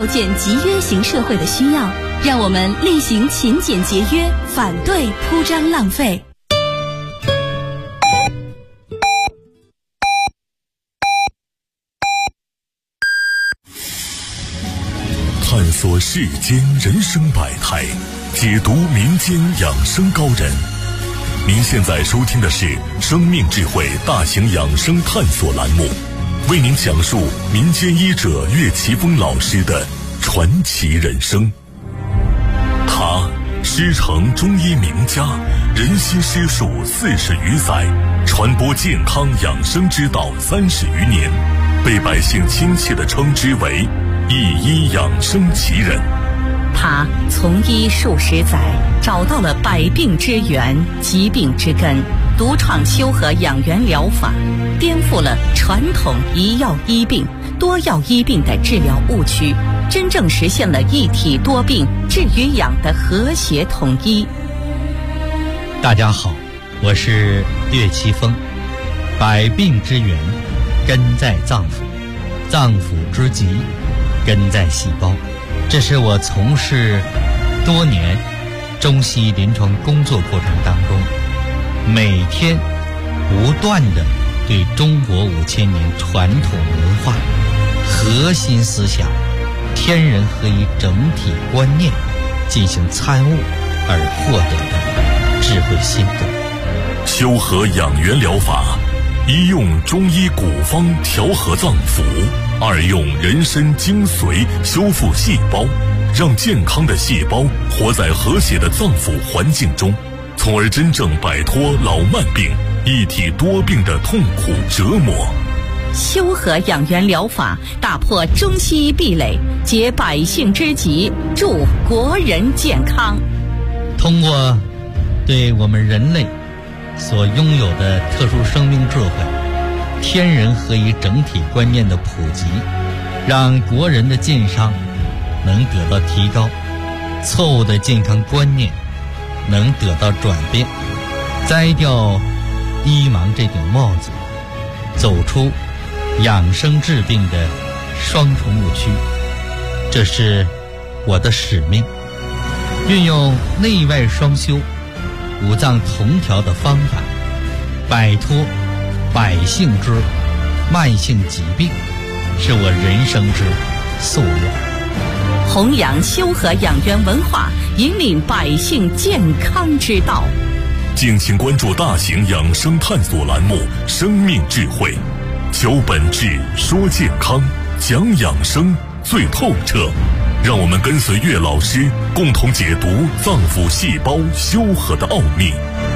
构建集约型社会的需要，让我们力行勤俭节约，反对铺张浪费。 探索世间人生百态，解读民间养生高人。您现在收听的是生命智慧大型养生探索栏目，为您讲述民间医者岳奇峰老师的传奇人生。他师承中医名家，人心师术40余载，传播健康养生之道30余年，被百姓亲切地称之为一医养生奇人。 他从医数十载，找到了百病之源、疾病之根，独创修和养元疗法，颠覆了传统一药医病、多药医病的治疗误区，真正实现了一体多病、治与养的和谐统一。 大家好，我是岳奇峰。百病之源根在脏腑，脏腑之疾根在细胞。这是我从事多年中西医临床工作过程当中，每天不断地对中国5000年传统文化核心思想天人合一整体观念进行参悟而获得的智慧心得。 修和养元疗法，一用中医古方调和脏腑，二用人参精髓修复细胞，让健康的细胞活在和谐的脏腑环境中，从而真正摆脱老慢病、一体多病的痛苦折磨。 修和养元疗法打破中西医壁垒，解百姓之急，助国人健康。 通过对我们人类所拥有的特殊生命智慧、天人合一整体观念的普及，让国人的健康能得到提高，错误的健康观念能得到转变，摘掉医盲这顶帽子，走出养生治病的双重误区。这是我的使命，运用内外双修、五脏同调的方法，摆脱百姓之慢性疾病，是我人生之夙愿。 弘扬修和养元文化，引领百姓健康之道。 敬请关注大型养生探索栏目《生命智慧》，求本质，说健康，讲养生最透彻。让我们跟随岳老师，共同解读脏腑细胞修和的奥秘。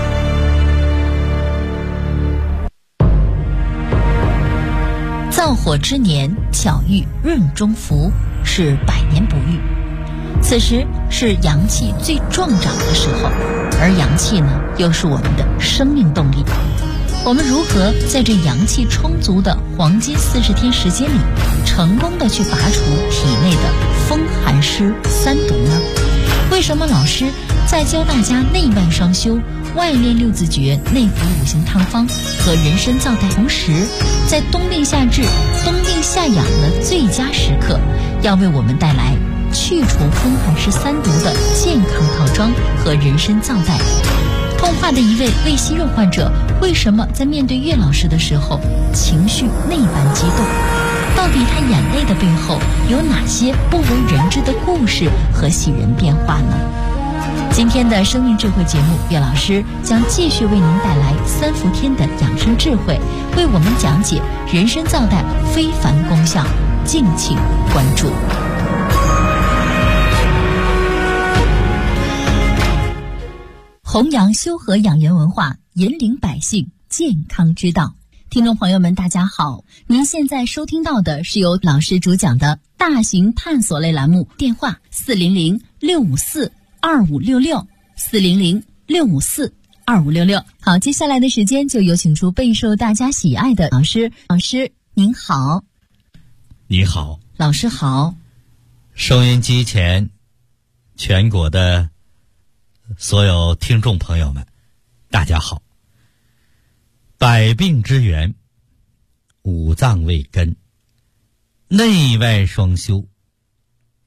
燥火之年，巧遇润中福，是百年不遇。此时是阳气最壮长的时候，而阳气呢，又是我们的生命动力。我们如何在这阳气充足的黄金40天时间里，成功的去拔除体内的风寒湿三毒呢？为什么老师在教大家内外双修、外练六字诀、内服5行汤方和人参皂带，同时在冬病夏治、冬病夏养的最佳时刻，要为我们带来去除风寒湿三毒的健康套装和人参皂带？痛化的一位胃息肉患者，为什么在面对岳老师的时候情绪那般激动？到底他眼泪的背后有哪些不为人知的故事和喜人变化呢？今天的生命智慧节目，岳老师将继续为您带来3伏天的养生智慧，为我们讲解人参皂带非凡功效，敬请关注。弘扬修和养元文化，引领百姓健康之道。听众朋友们，大家好，您现在收听到的是由老师主讲的大型探索类栏目，电话400-654-2566，400-654-2566。好，接下来的时间就有请出备受大家喜爱的老师。老师您好。 你好。 老师好。 收音机前全国的所有听众朋友们，大家好。百病之源，五脏为根，内外双修，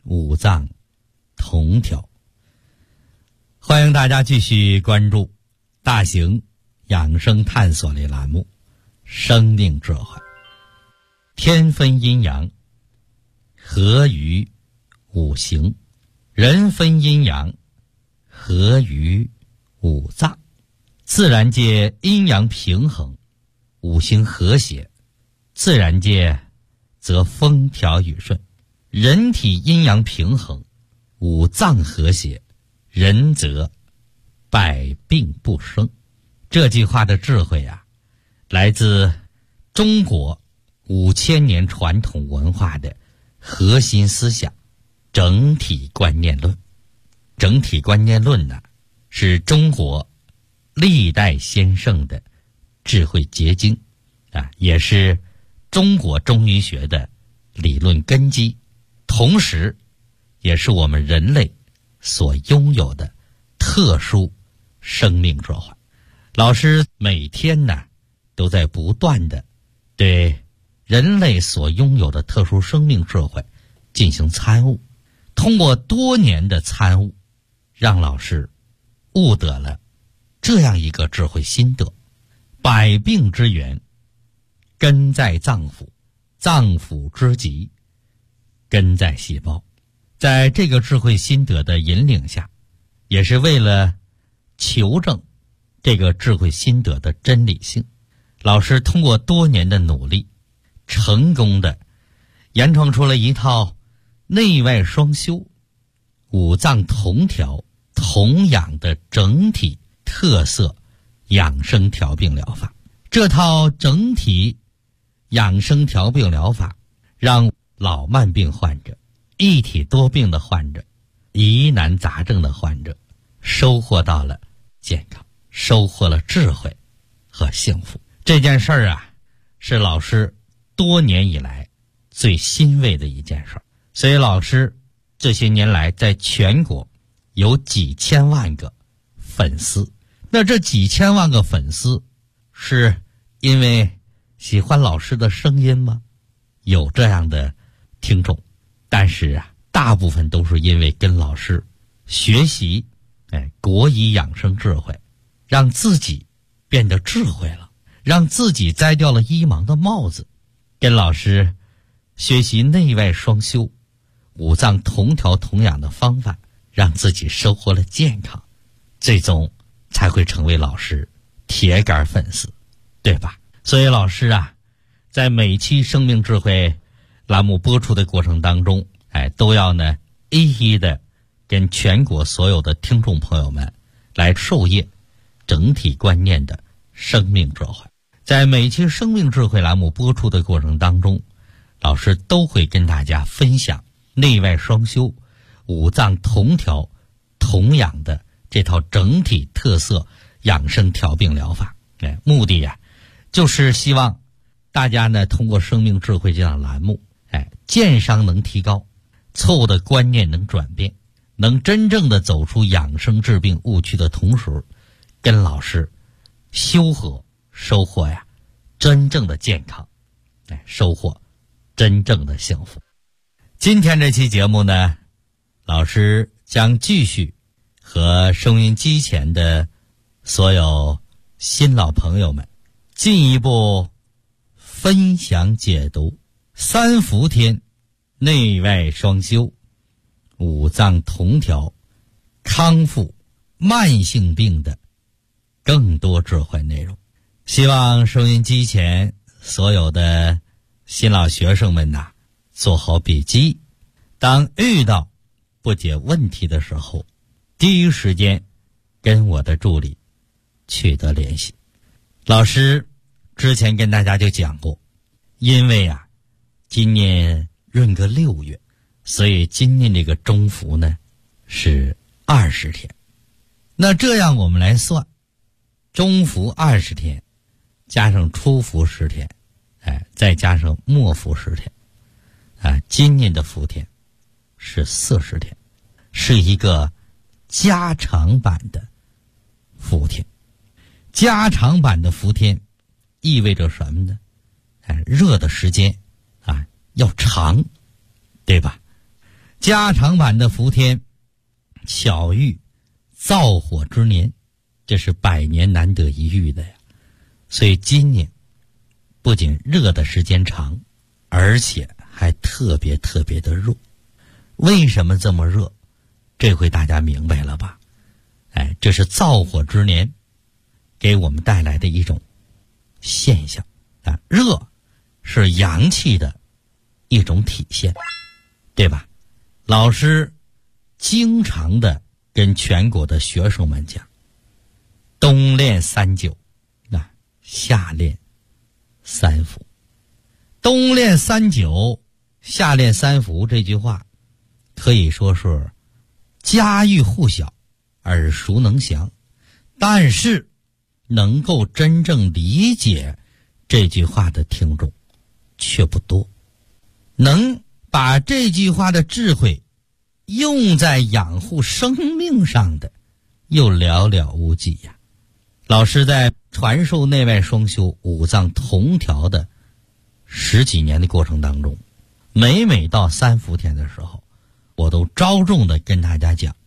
五脏同调。欢迎大家继续关注大型养生探索类栏目生命智慧。天分阴阳，合于五行；人分阴阳，合于五脏。自然界阴阳平衡，五行和谐，自然界则风调雨顺。人体阴阳平衡，五脏和谐，人则百病不生。这句话的智慧啊，来自中国5000年传统文化的核心思想整体观念论。整体观念论呢，是中国历代先圣的智慧结晶啊，也是中国中医学的理论根基，同时也是我们人类所拥有的特殊生命智慧。老师每天呢都在不断的对人类所拥有的特殊生命智慧进行参悟，通过多年的参悟，让老师悟得了这样一个智慧心得：百病之源根在脏腑，脏腑之疾根在细胞。在这个智慧心得的引领下，也是为了求证这个智慧心得的真理性，老师通过多年的努力，成功的研创出了一套内外双修、五脏同调同养的整体特色养生调病疗法。这套整体养生调病疗法让老慢病患者、一体多病的患者、疑难杂症的患者收获到了健康，收获了智慧和幸福。这件事儿啊，是老师多年以来最欣慰的一件事儿。所以老师这些年来在全国有几千万个粉丝，那这几千万个粉丝是因为喜欢老师的声音吗？有这样的听众，但是啊，大部分都是因为跟老师学习国医养生智慧，让自己变得智慧了，让自己摘掉了医盲的帽子，跟老师学习内外双修、五脏同调同养的方法，让自己收获了健康，最终才会成为老师铁杆粉丝，对吧？所以老师啊，在每期生命智慧栏目播出的过程当中，都要呢一一的跟全国所有的听众朋友们来授业整体观念的生命智慧。在每期生命智慧栏目播出的过程当中，老师都会跟大家分享内外双修、五脏同调同养的这套整体特色养生调病疗法。目的呀，就是希望大家呢通过生命智慧这档栏目，健商能提高，错误的观念能转变，能真正的走出养生治病误区的同时，跟老师修和收获呀真正的健康，收获真正的幸福。今天这期节目呢，老师将继续和收音机前的所有新老朋友们进一步分享解读三伏天内外双修、五脏同调康复慢性病的更多智慧内容。希望收音机前所有的新老学生们呐，做好笔记，当遇到不解问题的时候，第一时间跟我的助理取得联系。老师之前跟大家就讲过，因为啊今年闰个6月，所以今年这个中伏呢是20天。那这样我们来算，中伏20天加上初伏10天，再加上末伏10天，今年的伏天是40天，是一个加长版的伏天。加长版的伏天意味着什么呢？热的时间要长，对吧？ 加长版的伏天巧遇燥火之年，这是100年难得一遇的呀。所以今年不仅热的时间长，而且还特别的热。为什么这么热？这回大家明白了吧？这是燥火之年给我们带来的一种现象啊。热是阳气的一种体现，对吧？老师经常的跟全国的学生们讲，冬练3九，夏练3伏。冬练3九，夏练3伏，这句话可以说是家喻户晓，耳熟能详，但是能够真正理解这句话的听众却不多，能把这句话的智慧用在养护生命上的又寥寥无几呀。老师在传授内外双修五脏同调的10几年的过程当中，每到3伏天的时候，我都着重的跟大家讲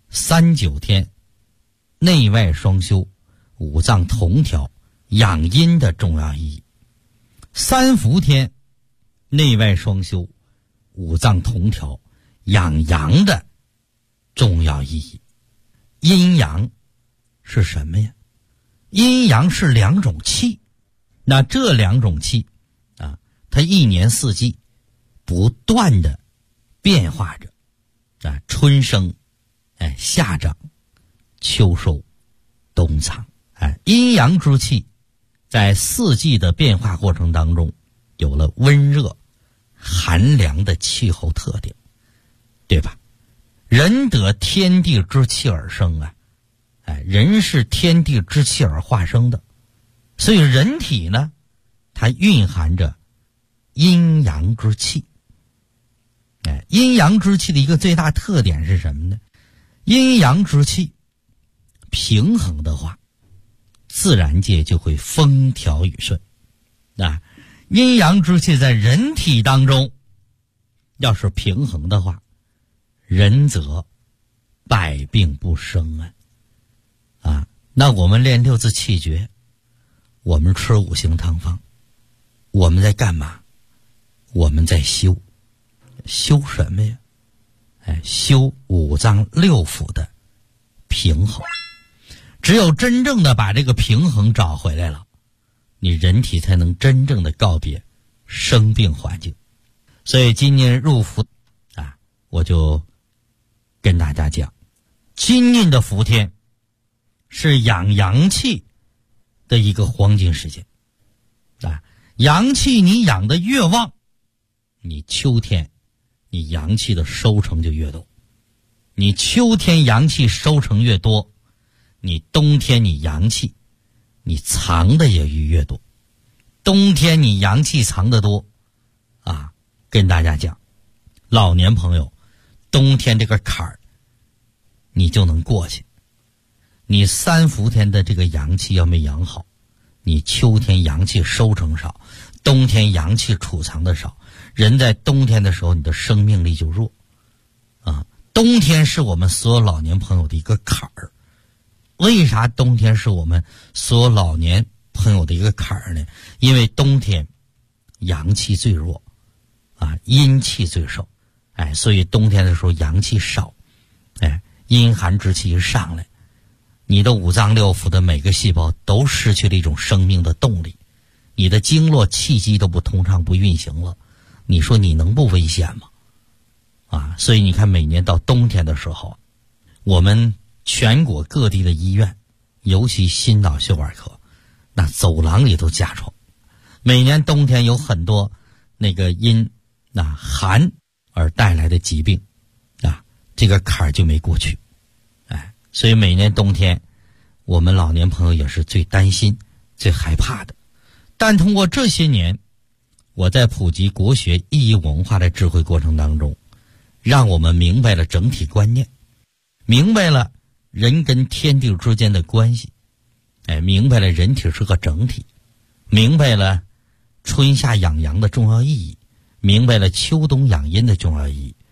39天内外双修五脏同调养阴的重要意义。3伏天内外双修五脏同调养阳的重要意义。阴阳是什么呀？阴阳是2种气，那这2种气啊，它一年四季不断的变化着啊，春生，夏长，秋收，冬藏。阴阳之气在4季的变化过程当中，有了温热、寒凉的气候特点，对吧？人得天地之气而生啊，人是天地之气而化生的，所以人体呢，它蕴含着阴阳之气。阴阳之气的一个最大特点是什么呢？阴阳之气平衡的话，自然界就会风调雨顺。阴阳之气在人体当中要是平衡的话，人则百病不生啊。那我们练6字气诀，我们吃5行汤方，我们在干嘛？我们在修什么呀？修五脏6腑的平衡。只有真正的把这个平衡找回来了，你人体才能真正的告别生病环境。所以今年入伏我就跟大家讲，今年的伏天是养阳气的一个黄金时间阳气你养得越旺，你秋天你阳气的收成就越多，你秋天阳气收成越多，你冬天你阳气你藏的也越多。冬天你阳气藏得多跟大家讲，老年朋友冬天这个坎儿你就能过去。你3伏天的这个阳气要没养好，你秋天阳气收成少，冬天阳气储藏的少，人在冬天的时候你的生命力就弱冬天是我们所有老年朋友的一个坎儿。为啥冬天是我们所有老年朋友的一个坎儿呢？因为冬天阳气最弱阴气最盛所以冬天的时候阳气少阴寒之气一上来，你的五脏6腑的每个细胞都失去了一种生命的动力，你的经络气机都不通畅不运行了，你说你能不危险吗？所以你看每年到冬天的时候，我们全国各地的医院，尤其心脑血管科，那走廊里都架床。每年冬天有很多那个因寒而带来的疾病这个坎儿就没过去所以每年冬天我们老年朋友也是最担心最害怕的。但通过这些年我在普及国学意义文化的智慧过程当中，让我们明白了整体观念，明白了人跟天地之间的关系明白了人体是个整体，明白了春夏养阳的重要意义，明白了秋冬养阴的重要意义。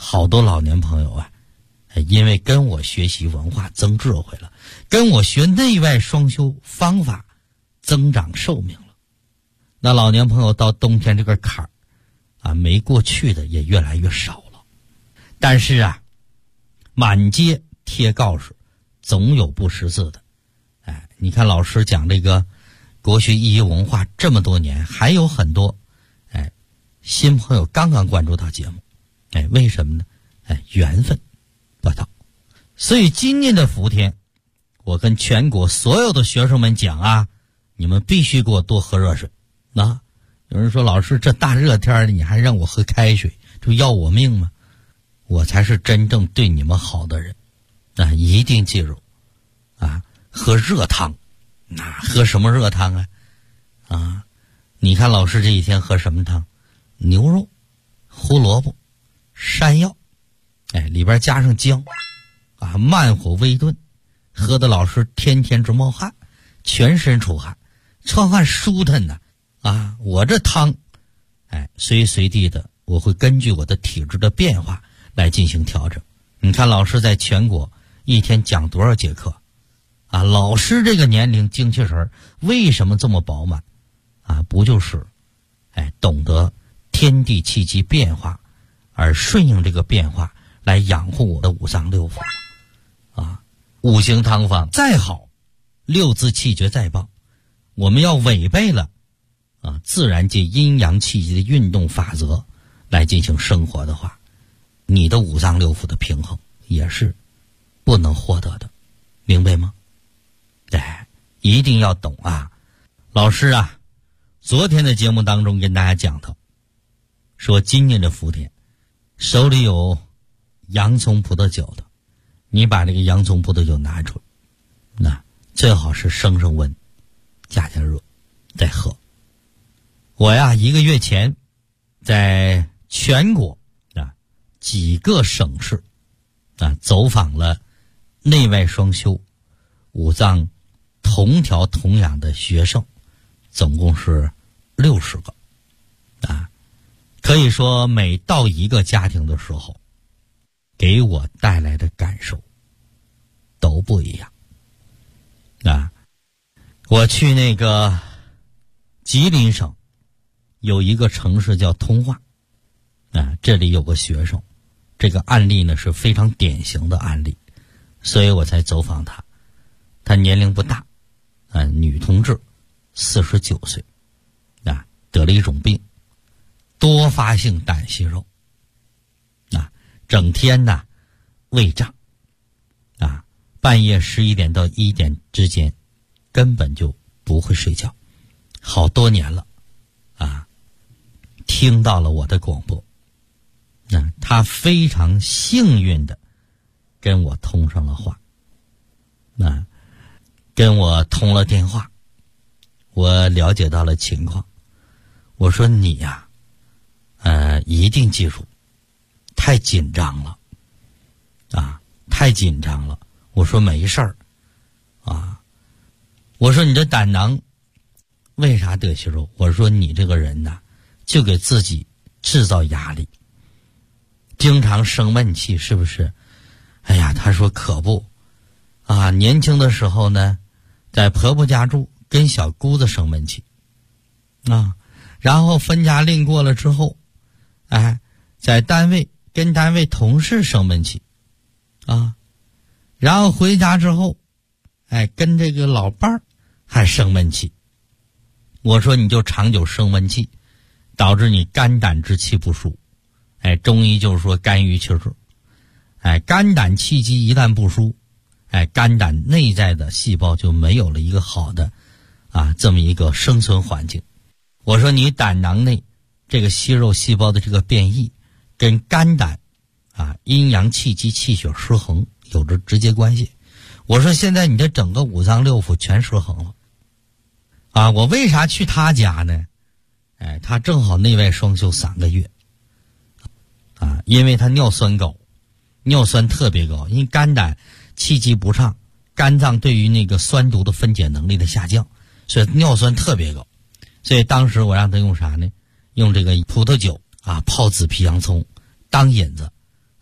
好多老年朋友啊，因为跟我学习文化增智慧了，跟我学内外双修方法增长寿命了。那老年朋友到冬天这个坎儿啊，没过去的也越来越少了。但是啊，满街贴告示，总有不识字的。你看老师讲这个国学意义文化这么多年，还有很多新朋友刚刚关注到节目。为什么呢？缘分不到。所以今年的伏天，我跟全国所有的学生们讲啊，你们必须给我多喝热水。有人说老师这大热天的你还让我喝开水，这不要我命吗？我才是真正对你们好的人。一定记住喝热汤。喝什么热汤啊？你看老师这几天喝什么汤？牛肉、胡萝卜、山药，里边加上姜慢火微炖，喝的老师天天直冒汗，全身出汗，出汗舒坦呢。我这汤随时随地的我会根据我的体质的变化来进行调整。你看老师在全国一天讲多少节课老师这个年龄精气神为什么这么饱满不就是懂得天地气机变化，而顺应这个变化来养护我的五脏六腑五行汤方再好，六字气诀再棒，我们要违背了自然界阴阳气机的运动法则来进行生活的话，你的五脏六腑的平衡也是不能获得的，明白吗？一定要懂老师昨天的节目当中跟大家讲到，说今年的伏天，手里有洋葱葡萄酒的，你把这个洋葱葡萄酒拿出来，最好是升温，加热再喝。我1个月前在全国几个省市走访了内外双修五脏同调同养的学生，总共是60个可以说每到一个家庭的时候，给我带来的感受都不一样我去那个吉林省有一个城市叫通化这里有个学生，这个案例呢是非常典型的案例，所以我才走访他。他年龄不大女同志，49岁得了一种病，多发性胆息肉整天胃胀半夜11点到1点之间根本就不会睡觉，好多年了听到了我的广播，他非常幸运的跟我通上了话，跟我通了电话，我了解到了情况。我说你一定记住，太紧张了太紧张了。我说没事儿我说你这胆囊为啥得息肉？我说你这个人就给自己制造压力，经常生闷气，是不是？他说可不年轻的时候呢，在婆婆家住，跟小姑子生闷气然后分家另过了之后在单位跟单位同事生闷气然后回家之后跟这个老伴儿还生闷气。我说你就长久生闷气，导致你肝胆之气不舒。中医就是说肝郁气滞。肝胆气机一旦不舒，肝胆内在的细胞就没有了一个好的这么一个生存环境。我说你胆囊内这个息肉细胞的这个变异，跟肝胆阴阳气机气血失衡有着直接关系。我说现在你的整个五脏六腑全失衡了我为啥去他家呢？他正好内外双修3个月因为他尿酸高，尿酸特别高，因为肝胆气机不畅，肝脏对于那个酸毒的分解能力的下降，所以尿酸特别高。所以当时我让他用啥呢？用这个葡萄酒泡紫皮洋葱当引子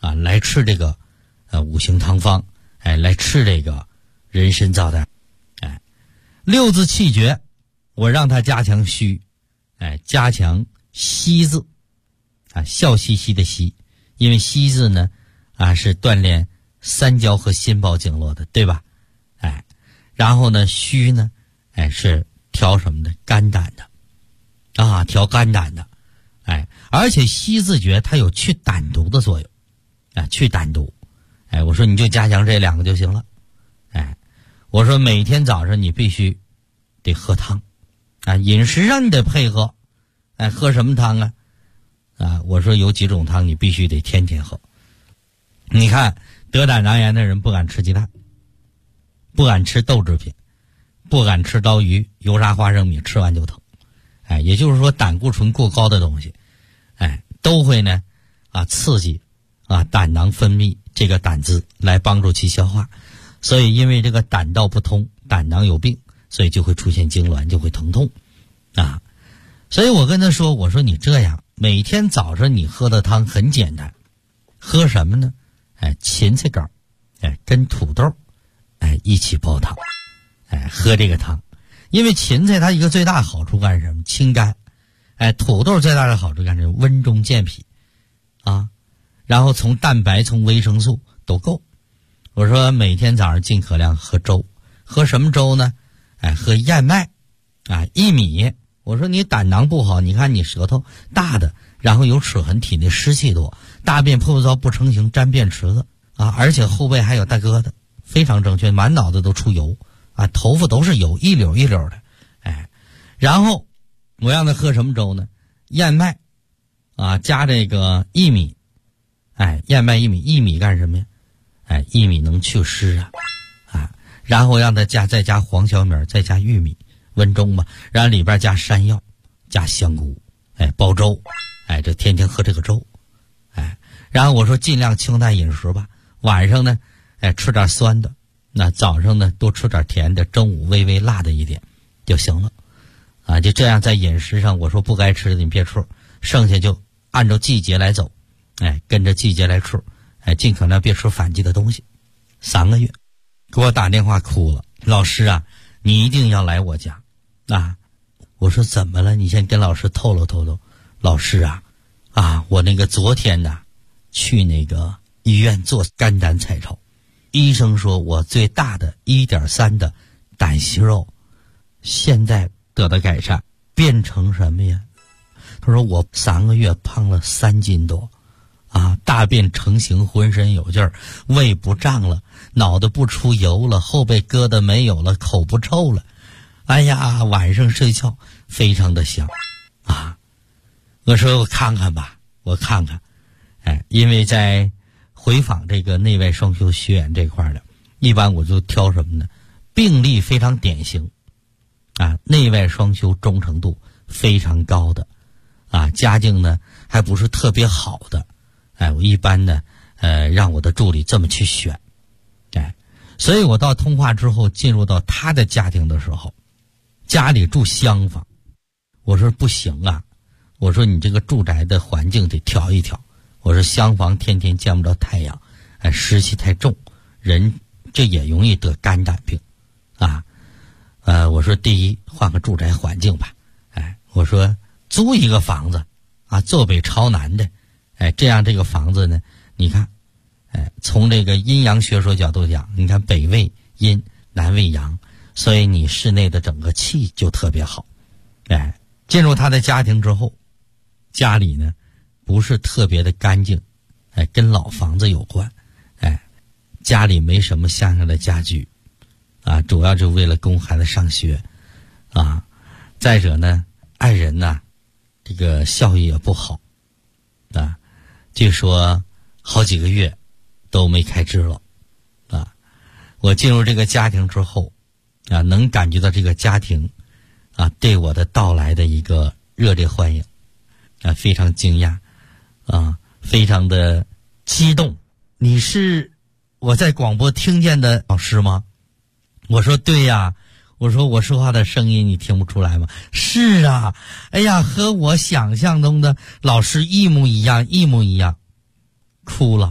啊，来吃这个五行汤方，来吃这个人参皂苷，六字气诀，我让他加强虚，加强息字，笑嘻嘻的息，因为息字呢，是锻炼三焦和心包经络的，对吧？然后呢，虚呢，是调什么的？肝胆的，调肝胆的，而且息字诀它有去胆毒的作用，去胆毒，我说你就加强这2个就行了，我说每天早上你必须得喝汤，饮食上你得配合，喝什么汤啊？我说有几种汤你必须得天天喝。你看得胆囊炎的人不敢吃鸡蛋，不敢吃豆制品，不敢吃刀鱼、油炸花生米，吃完就疼。也就是说胆固醇过高的东西，都会呢刺激胆囊分泌这个胆汁来帮助其消化，所以因为这个胆道不通，胆囊有病，所以就会出现痉挛，就会疼痛所以我跟他说，我说你这样每天早上你喝的汤很简单，喝什么呢？芹菜膏跟土豆一起煲汤，喝这个汤。因为芹菜它一个最大好处干什么？清肝。土豆最大的好处干什么？温中健脾然后从蛋白从维生素都够。我说每天早上尽可量喝粥，喝什么粥呢？喝燕麦薏米。我说你胆囊不好，你看你舌头大的，然后有齿痕，体内湿气多，大便破糟不成形，沾便池子而且后背还有大疙瘩，非常正确，满脑子都出油头发都是油，一绺一绺的然后我让他喝什么粥呢？燕麦加这个薏米燕麦薏米干什么呀？薏米能祛湿然后让他再加黄小米，再加玉米，温中吧，然后里边加山药，加香菇，煲粥，这天天喝这个粥，然后我说尽量清淡饮食吧，晚上呢，吃点酸的，那早上呢多吃点甜的，中午微微辣的一点就行了，就这样在饮食上，我说不该吃的你别吃，剩下就按照季节来走，跟着季节来吃，尽可能别吃反季的东西。3个月，给我打电话哭了，老师你一定要来我家我说怎么了？你先跟老师透露透露。老师我那个昨天去那个医院做肝胆彩超，医生说我最大的 1.3 的胆息肉现在得到改善，变成什么呀？他说我3个月胖了3斤多大便成型，浑身有劲儿，胃不胀了，脑袋不出油了，后背疙瘩没有了，口不臭了，晚上睡觉非常的香我说我看看吧，我看看因为在回访这个内外双修学员这块的，一般我就挑什么呢？病例非常典型内外双修忠诚度非常高的家境呢还不是特别好的我一般呢让我的助理这么去选所以我到通化之后进入到他的家庭的时候，家里住厢房，我说不行我说你这个住宅的环境得调一调，我说厢房天天见不着太阳湿气太重，人这也容易得肝胆病我说第一换个住宅环境吧我说租一个房子坐北朝南的这样这个房子呢，你看从这个阴阳学说角度讲，你看北为阴，南为阳，所以你室内的整个气就特别好进入他的家庭之后，家里呢不是特别的干净跟老房子有关家里没什么像样的家具主要就为了供孩子上学再者呢爱人这个效益也不好据说好几个月都没开支了我进入这个家庭之后能感觉到这个家庭对我的到来的一个热烈欢迎非常惊讶非常的激动。你是我在广播听见的老师吗？我说对呀，我说我说话的声音你听不出来吗？是和我想象中的老师一模一样，哭了。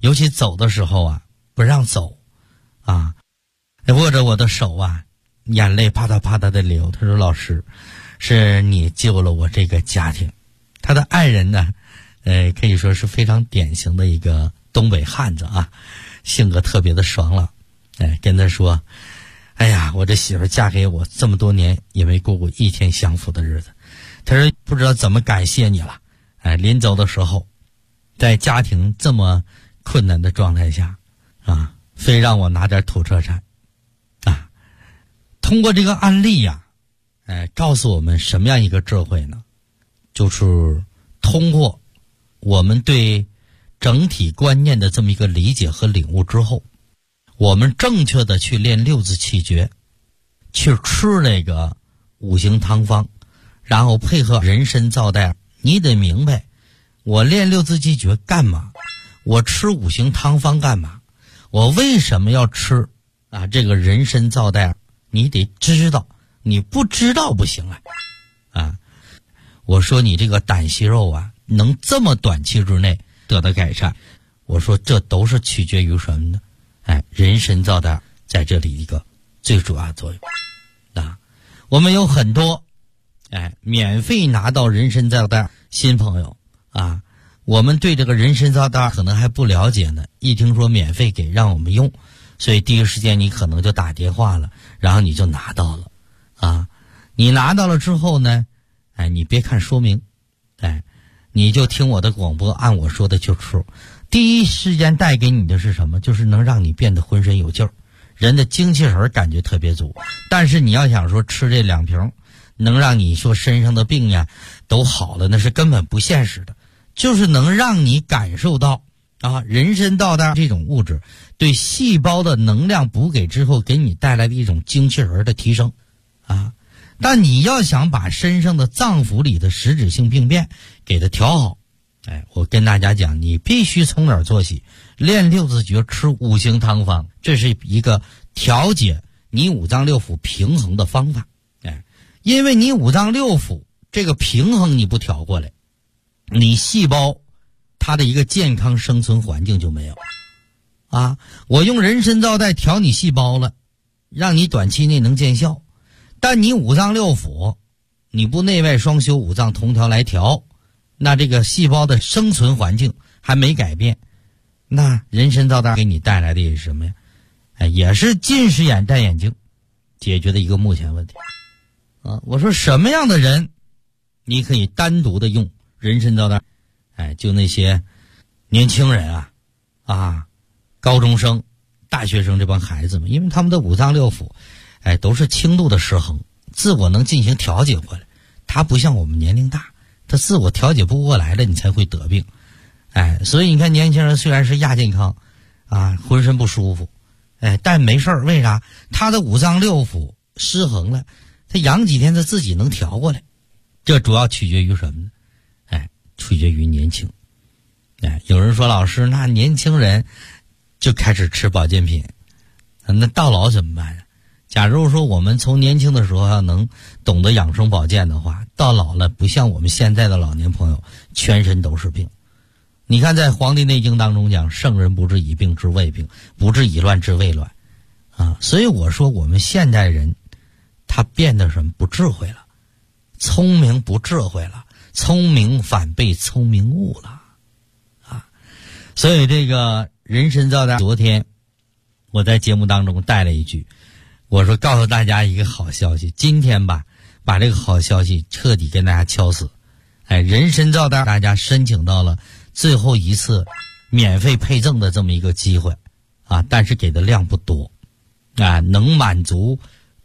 尤其走的时候啊，不让走啊，握着我的手啊，眼泪啪嗒啪嗒的流。他说老师，是你救了我这个家庭。他的爱人呢可以说是非常典型的一个东北汉子啊，性格特别的爽朗。跟他说，哎呀，我这媳妇嫁给我这么多年也没过过一天享福的日子。他说不知道怎么感谢你了。临走的时候，在家庭这么困难的状态下啊，非让我拿点土特产啊。通过这个案例呀，告诉我们什么样一个智慧呢？就是通过我们对整体观念的这么一个理解和领悟之后，我们正确的去练六字气诀，去吃那个五行汤方，然后配合人参皂带。你得明白，我练六字气诀干嘛？我吃五行汤方干嘛？我为什么要吃啊？这个人参皂带，你得知道，你不知道不行啊！我说你这个胆息肉啊，能这么短期之内得到改善，我说这都是取决于什么呢？人参皂带在这里一个最主要的作用啊。我们有很多免费拿到人参皂带新朋友啊，我们对这个人参皂带可能还不了解呢，一听说免费给让我们用，所以第一时间你可能就打电话了，然后你就拿到了啊。你拿到了之后呢，你别看说明，你就听我的广播，按我说的就吃。第一时间带给你的是什么？就是能让你变得浑身有劲儿，人的精气神感觉特别足。但是你要想说吃这2瓶能让你说身上的病呀都好了，那是根本不现实的。就是能让你感受到啊，人参皂带这种物质对细胞的能量补给之后给你带来的一种精气神的提升啊。但你要想把身上的脏腑里的实质性病变给它调好，我跟大家讲，你必须从哪儿做起？练六字诀，吃五行汤方，这是一个调节你五脏六腑平衡的方法。因为你五脏六腑这个平衡你不调过来，你细胞它的一个健康生存环境就没有啊。我用人参皂带调你细胞了，让你短期内能见效，但你五脏六腑你不内外双修，五脏同调来调，那这个细胞的生存环境还没改变，那人参皂带给你带来的也是什么呀？也是近视眼戴眼镜解决的一个目前问题啊。我说什么样的人你可以单独的用人参皂带？就那些年轻人啊，高中生、大学生这帮孩子们，因为他们的五脏六腑都是轻度的失衡，自我能进行调节过来。他不像我们年龄大，他自我调节不过来了，你才会得病。所以你看年轻人虽然是亚健康啊，浑身不舒服，但没事儿，为啥？他的五脏六腑失衡了，他养几天他自己能调过来。这主要取决于什么呢？取决于年轻。有人说老师，那年轻人就开始吃保健品，那到老怎么办呀？假如说我们从年轻的时候要能懂得养生保健的话，到老了不像我们现在的老年朋友全身都是病。你看在《黄帝内经》当中讲，圣人不治已病治未病，不治已乱治未乱啊。所以我说我们现代人他变得什么？不智慧了，聪明不智慧了，聪明反被聪明误了啊。所以这个人参皂带，昨天我在节目当中带了一句，我说告诉大家一个好消息，今天吧把这个好消息彻底跟大家敲死。人参皂带大家申请到了最后一次免费配赠的这么一个机会啊，但是给的量不多啊，能满足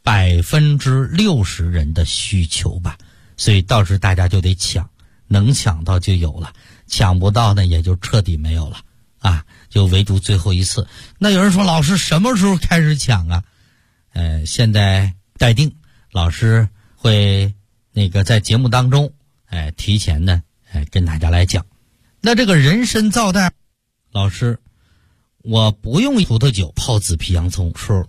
60%人的需求吧，所以到时大家就得抢，能抢到就有了，抢不到呢也就彻底没有了啊，就唯独最后一次。那有人说老师什么时候开始抢啊？现在待定，老师会在节目当中提前呢跟大家来讲。那这个人参皂带，老师我不用葡萄酒泡紫皮洋葱吃，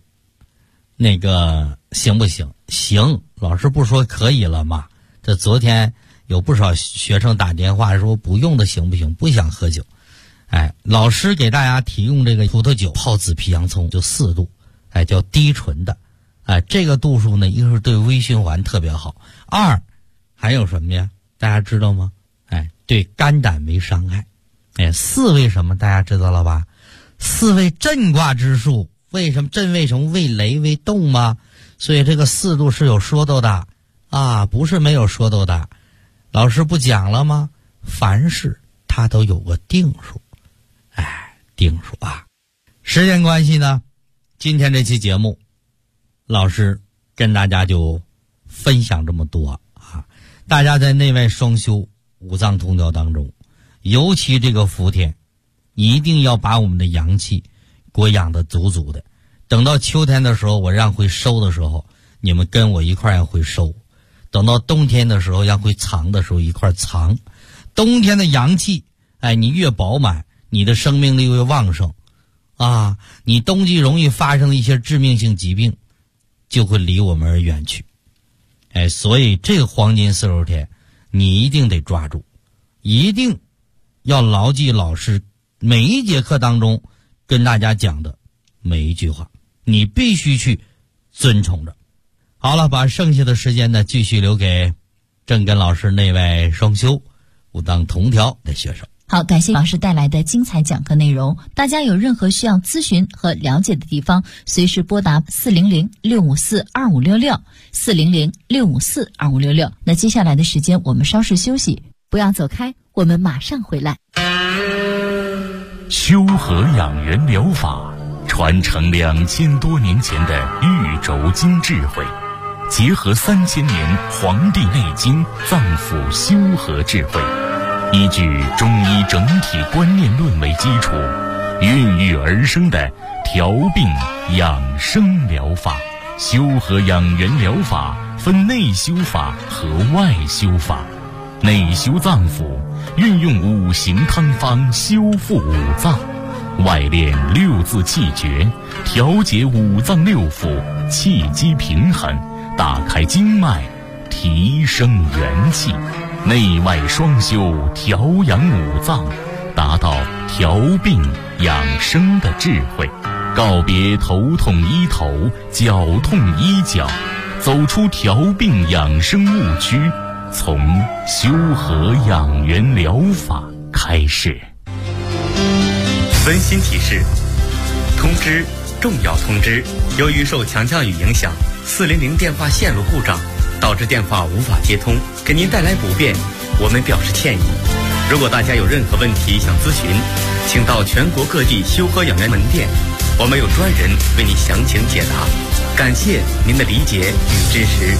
行不行？行，老师不说可以了吗？这昨天有不少学生打电话说不用的行不行？不想喝酒。 老师给大家提供这个葡萄酒泡紫皮洋葱就4度，叫低醇的，这个度数呢，一个是对微循环特别好，2还有什么呀？大家知道吗？对肝胆没伤害。4为什么大家知道了吧？4为震卦之数，为什么震？为什么为雷为动吗？所以这个4度是有说头的啊，不是没有说头的。老师不讲了吗？凡事它都有个定数，定数啊。时间关系呢，今天这期节目，老师跟大家就分享这么多啊。大家在内外双修五脏通调当中，尤其这个伏天，一定要把我们的阳气给我养得足足的。等到秋天的时候，我让会收的时候，你们跟我一块让会收；等到冬天的时候，让会藏的时候一块藏。冬天的阳气，你越饱满，你的生命力越旺盛啊！你冬季容易发生的一些致命性疾病，就会离我们而远去。所以这个黄金40天，你一定得抓住，一定要牢记老师每一节课当中跟大家讲的每一句话，你必须去遵从着。好了，把剩下的时间呢，继续留给正跟老师内外双修、五脏同调的学生。 好，感谢老师带来的精彩讲课内容。大家有任何需要咨询和了解的地方，随时拨打400-654-2566 400-654-2566。那接下来的时间我们稍事休息，不要走开，我们马上回来。 修和养元疗法传承2000多年前的玉轴经智慧，结合3000年《黄帝内经》脏腑修和智慧，依据中医整体观念论为基础，孕育而生的调病养生疗法。修和养元疗法分内修法和外修法。内修脏腑，运用5行汤方修复五脏；外练6字气诀，调节五脏六腑，气机平衡，打开经脉，提升元气。内外双修，调养五脏，达到调病养生的智慧。告别头痛医头，脚痛医脚，走出调病养生误区，从修和养元疗法开始。 温馨提示：通知，重要通知！由于受强降雨影响，400电话线路故障，导致电话无法接通，给您带来不便，我们表示歉意。如果大家有任何问题想咨询，请到全国各地修和养元门店，我们有专人为您详情解答。感谢您的理解与支持。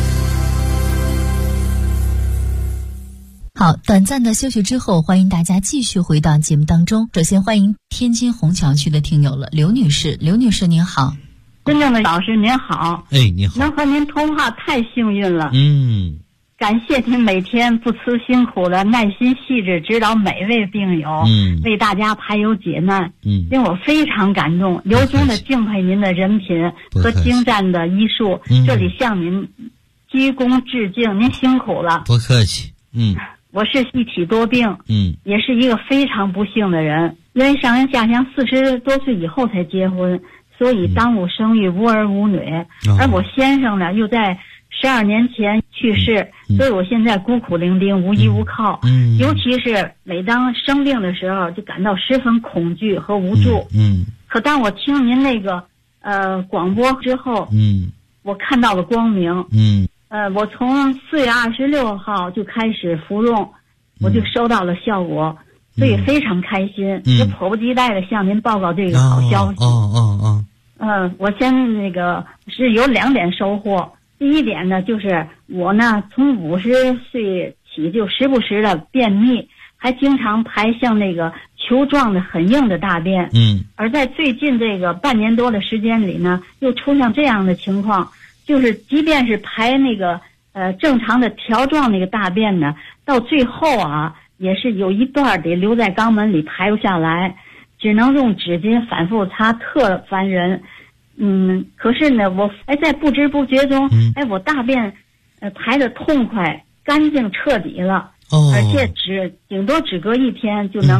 好，短暂的休息之后，欢迎大家继续回到节目当中。首先欢迎天津虹桥区的听友了，刘女士。刘女士您好。 真正的老师您好。 你好。 能和您通话太幸运了。感谢您每天不辞辛苦的耐心细致指导每位病友，为大家排忧解难，令我非常感动，由衷的敬佩您的人品和精湛的医术，这里向您鞠躬致敬，您辛苦了。 不客气。 我是一体多病，也是一个非常不幸的人，因为上人下乡40多岁以后才结婚，所以耽误生育，无儿无女，而我先生呢又在12年前去世，所以我现在孤苦伶仃，无依无靠，尤其是每当生病的时候，就感到十分恐惧和无助。可当我听您那个广播之后，我看到了光明。我从4月26号就开始服用，我就收到了效果，所以非常开心，就迫不及待的向您报告这个好消息。我先那个是有2点收获。第一点呢，就是我呢从50岁起就时不时的便秘，还经常排像那个球状的很硬的大便。而在最近这个半年多的时间里呢，又出现这样的情况，就是即便是排那个正常的条状那个大便呢，到最后啊也是有一段得留在肛门里排不下来，只能用纸巾反复擦，特烦人。可是呢，我在不知不觉中，我大便排得痛快、干净、彻底了，而且顶多只隔1天就能够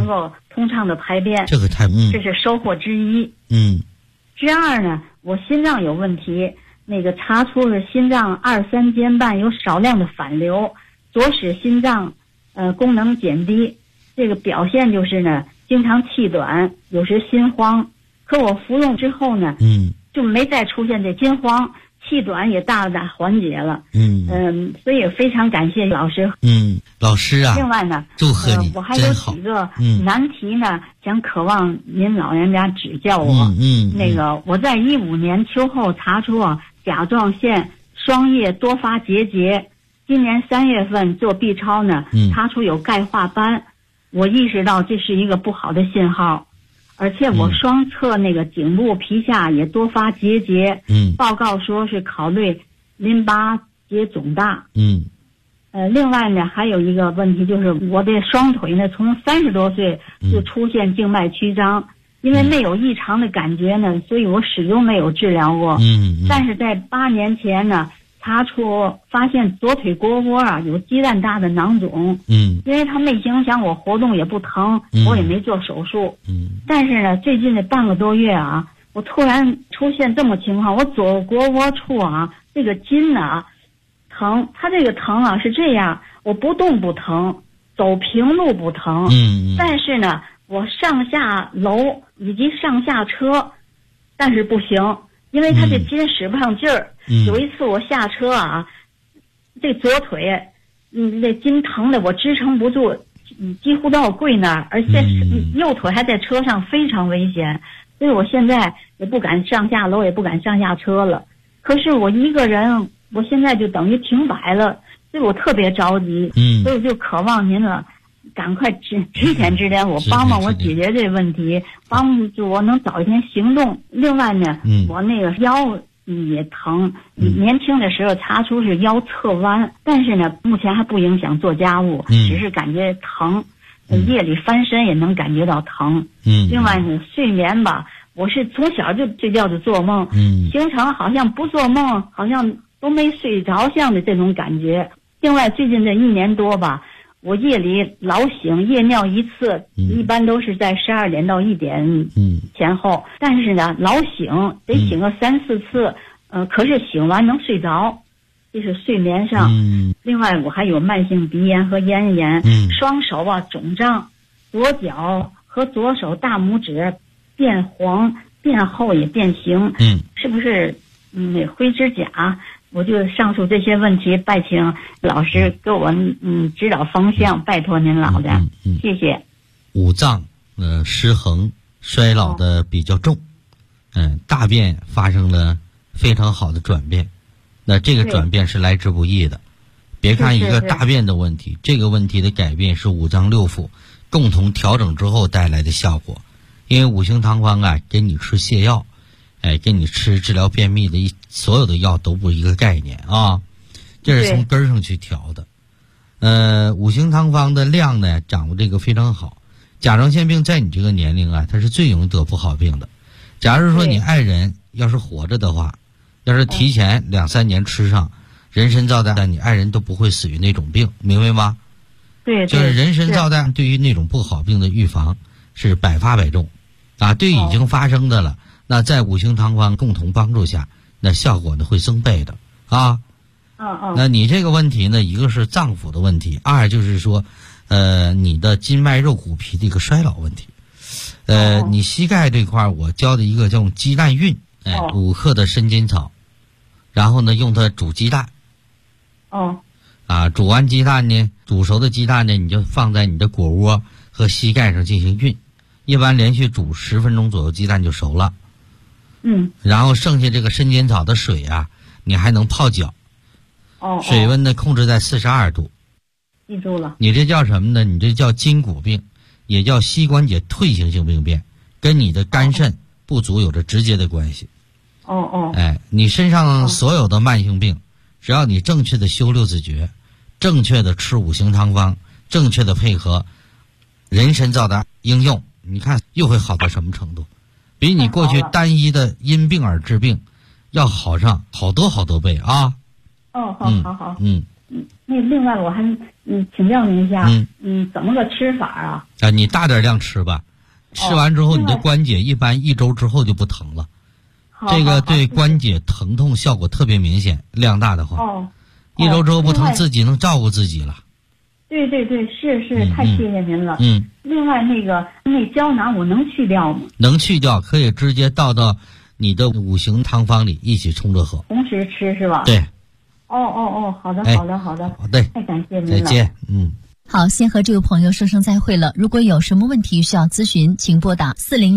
通畅的排便， 这个这是收获之一。之二呢，我心脏有问题，那个查出是心脏2、3间瓣有少量的反流，左室心脏功能减低，这个表现就是呢，经常气短，有时心慌。可我服用之后呢，就没再出现这心慌，气短也大大缓解了。所以也非常感谢老师。 老师啊， 另外呢， 祝贺你， 我还有几个难题呢，渴望您老人家指教我。那个我在15年秋后查出甲状腺双叶多发结节，今年3月份做 B 超呢，查出有钙化斑，我意识到这是一个不好的信号，而且我双侧那个颈部皮下也多发结节，报告说是考虑淋巴结肿大。另外呢，还有一个问题就是我的双腿呢，从30多岁就出现静脉曲张，因为没有异常的感觉呢，所以我始终没有治疗过。但是在8年前呢，发现左腿腘窝有鸡蛋大的囊肿。因为它没影响我活动，也不疼，我也没做手术。但是呢，最近的半个多月我突然出现这么情况，我左腘窝处这个筋呢疼，它这个疼是这样，我不动不疼，走平路不疼。但是呢，我上下楼以及上下车，但是不行，因为它这筋使不上劲儿。有一次我下车这左腿，这筋疼的我支撑不住，几乎都要跪那儿，而且右腿还在车上，非常危险。所以我现在也不敢上下楼，也不敢上下车了。可是我一个人，我现在就等于停摆了，所以我特别着急。所以我就渴望您了，赶快指点我，帮帮我解决这个问题，帮助我能早一天行动。另外呢，我那个腰也疼，年轻的时候查出是腰侧弯，但是呢，目前还不影响做家务，只是感觉疼，夜里翻身也能感觉到疼。另外呢，睡眠我是从小就睡觉就做梦，形成好像不做梦，好像都没睡着像的这种感觉。另外最近这1年多我夜里老醒，夜尿一次，一般都是在12点到1点前后，但是呢老醒，得醒个3、4次，可是醒完能睡着，这是睡眠上。另外我还有慢性鼻炎和咽炎，双手肿胀，左脚和左手大拇指变黄、变厚也变形，是不是灰指甲？我就上述这些问题，拜请老师给我指导方向，拜托您老的，谢谢。 五脏失衡，衰老的比较重，大便发生了非常好的转变，那这个转变是来之不易的。别看一个大便的问题，这个问题的改变是五脏六腑共同调整之后带来的效果。因为五行汤方给你吃泻药，给你吃治疗便秘的所有的药都不是一个概念这是从根儿上去调的。五行汤方的量呢掌握这个非常好。甲状腺病在你这个年龄它是最容易得不好病的。假如说你爱人要是活着的话，要是提前2、3年吃上人参皂苷，你爱人都不会死于那种病，明白吗？ 对， 就是人参皂苷对于那种不好病的预防是百发百中对于已经发生的了，那在五行汤方共同帮助下，那效果呢会增倍的那你这个问题呢，一个是脏腑的问题，二就是说你的筋脉肉骨皮的一个衰老问题。你膝盖这块我教的一个叫鸡蛋运，5克的生筋草，然后呢用它煮鸡蛋。煮完鸡蛋呢，煮熟的鸡蛋呢，你就放在你的腘窝和膝盖上进行运，一般连续煮10分钟左右，鸡蛋就熟了。然后剩下这个生筋草的水你还能泡脚。水温呢控制在42度。 记住了。 你这叫什么呢？你这叫筋骨病，也叫膝关节退行性病变，跟你的肝肾不足有着直接的关系。你身上所有的慢性病，只要你正确的修六字诀，正确的吃五行汤方，正确的配合人参皂苷应用，你看又会好到什么程度？比你过去单一的因病而治病要好上好多好多倍好。 那另外我还请教您一下，怎么个吃法啊？ 你大点量吃吧，吃完之后你的关节一般1周之后就不疼了。这个对关节疼痛效果特别明显，量大的话，1周之后不疼，自己能照顾自己了。 对，是，太谢谢您了。另外那胶囊我能去掉吗？ 能去掉，可以直接倒到你的5行汤方里一起冲着喝。 同时吃是吧？ 对。 好的，好的，太感谢您了。 再见。 好，先和这位朋友说声再会了。如果有什么问题需要咨询，请拨打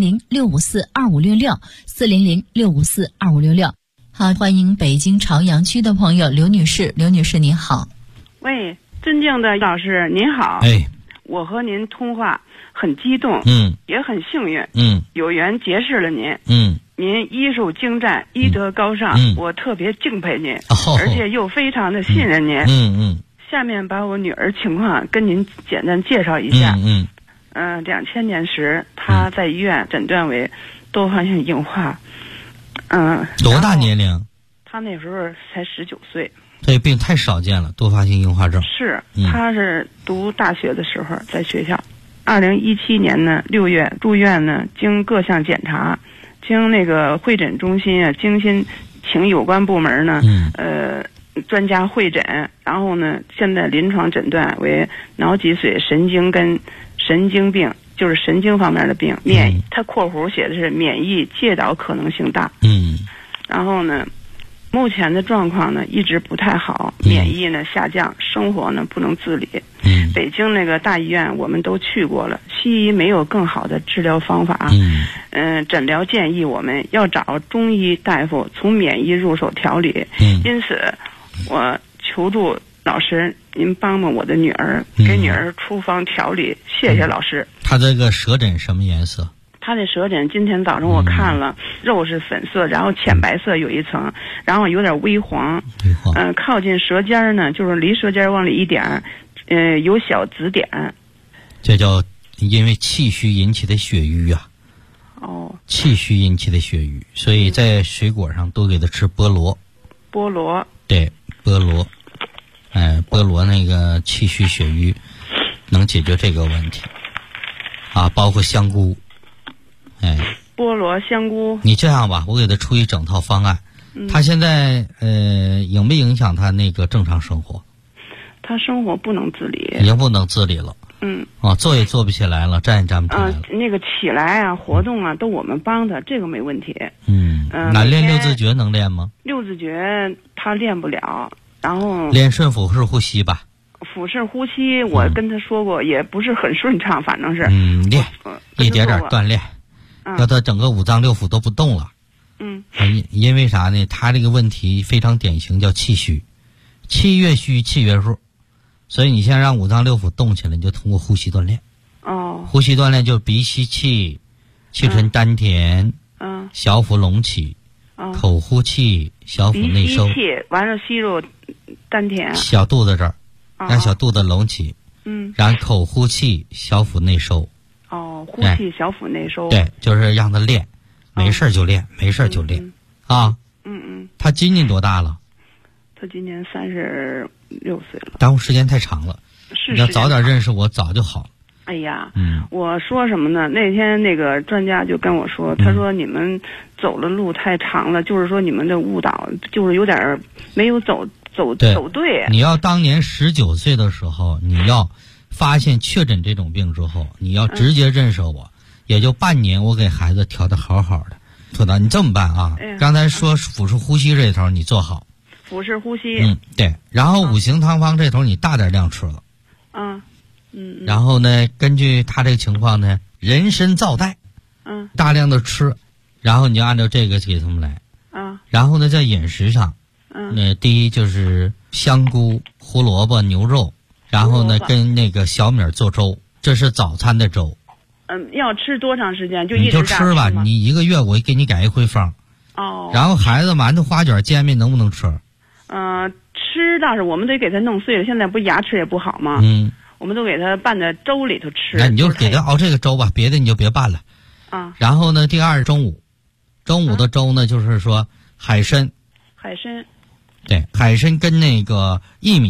400-654-2566，400-654-2566。好，欢迎北京朝阳区的朋友刘女士。刘女士您好。 喂，尊敬的老师您好。我和您通话很激动，也很幸运，有缘结识了您，您医术精湛，医德高尚，我特别敬佩您，而且又非常的信任您。下面把我女儿情况跟您简单介绍一下。2000年时，她在医院诊断为多发性硬化。 多大年龄？ 她那时候才19岁。 这病太少见了，多发性硬化症。 是，她是读大学的时候在学校。2017年呢6月住院呢，经各项检查，经那个会诊中心精心请有关部门呢，专家会诊，然后呢，现在临床诊断为脑脊髓神经跟神经病，就是神经方面的病。它括弧写的是免疫介导可能性大。然后呢，目前的状况呢一直不太好，免疫呢下降，生活呢不能自理。北京那个大医院我们都去过了，西医没有更好的治疗方法。诊疗建议我们要找中医大夫从免疫入手调理。因此我求助老师，您帮帮我的女儿，给女儿出方调理，谢谢老师。 她这个舌诊什么颜色？ 她的舌诊今天早上我看了，肉是粉色，然后浅白色有一层，然后有点微黄。靠近舌尖呢，就是离舌尖往里一点，有小紫点。 这叫因为气虚引起的血瘀啊。气虚引起的血瘀，所以在水果上多给她吃菠萝。 菠萝。对。 菠萝，菠萝那个气虚血瘀能解决这个问题啊，包括香菇， 菠萝香菇。 你这样吧，我给他出一整套方案。他现在影没影响他那个正常生活？ 他生活不能自理， 已经不能自理了。坐也坐不起来了，站也站不起来了。 那个起来啊，活动啊，都我们帮他，这个没问题。 那练六字诀能练吗？ 六字诀他练不了，然后练顺腹式呼吸吧。 腹式呼吸我跟他说过，也不是很顺畅，反正是练一点点锻炼，要他整个五脏六腑都不动了。因为啥呢？他这个问题非常典型，叫气虚，气越虚气越弱。所以你现在让五脏六腑动起来，你就通过呼吸锻炼。呼吸锻炼就鼻吸气，气沉丹田，小腹隆起，口呼气，小腹内收。 鼻吸气完了吸入丹田， 小肚子这儿，让小肚子隆起。然后口呼气，小腹内收。 呼气小腹内收。 对，就是让他练，没事就练，没事就练啊。他今年多大了？ 他今年36岁了。 耽误时间太长了， 是要早点认识我早就好了。 哎呀，我说什么呢？那天那个专家就跟我说，他说你们走的路太长了，就是说你们的误导就是有点没有走对。 你要当年19岁的时候，你要发现确诊这种病之后，你要直接认识我，也就半年，我给孩子调得好好的。说的你这么办啊？刚才说腹式呼吸这头你做好。 腹式呼吸。 对。然后五行汤方这头你大点量吃了。然后呢，根据他这个情况呢，人参皂带，大量的吃，然后你就按照这个给他们来。然后呢，在饮食上，第一就是香菇、胡萝卜、牛肉，然后呢跟那个小米做粥，这是早餐的粥。 要吃多长时间？就一直你就吃吧，你1个月我给你改一回方。然后孩子馒头、花卷、煎饼能不能吃？ 吃倒是我们得给他弄碎了，现在不牙齿也不好吗？我们都给他拌在粥里头吃。 那你就给他熬这个粥吧，别的你就别拌了。然后呢，第二中午的粥呢，就是说海参。 海参。 对，海参跟那个薏米。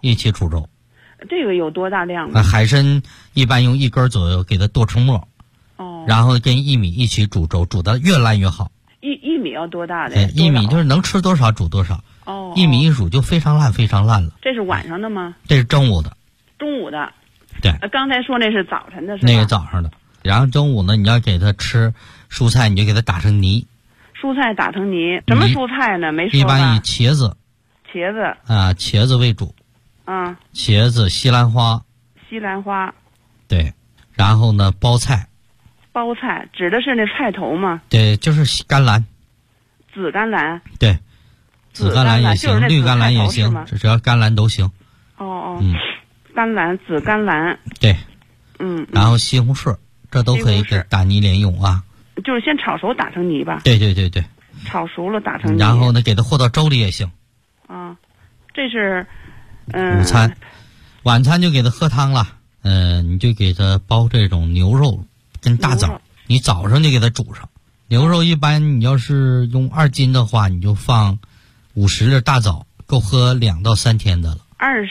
一起煮粥。 这个有多大量呢？ 海参一般用1根左右给它剁成末，然后跟薏米一起煮粥，煮得越烂越好。 薏米要多大的？ 薏米就是能吃多少煮多少。薏米一煮就非常烂，非常烂了。 这是晚上的吗？ 这是中午的。 中午的。 对。 刚才说那是早晨的是吧？ 那个早上的。然后中午呢，你要给它吃蔬菜，你就给它打成泥。 蔬菜打成泥，什么蔬菜呢？没说吧。 一般以茄子。 茄子。 茄子为主。茄子、西兰花。 西兰花。 对。然后呢，包菜。 包菜指的是那菜头吗？ 对，就是甘蓝。 紫甘蓝。 对。紫甘蓝也行，绿甘蓝也行，只要甘蓝都行。 甘蓝、紫甘蓝。 对。然后西红柿，这都可以给打泥连用啊。 就是先炒熟打成泥吧。 对对对对。 炒熟了打成泥。 然后呢，给它和到粥里也行。 这是午餐。晚餐就给它喝汤了。你就给它包这种牛肉跟大枣，你早上就给它煮上。牛肉一般你要是用2斤的话，你就放50粒大枣，够喝2到3天的了。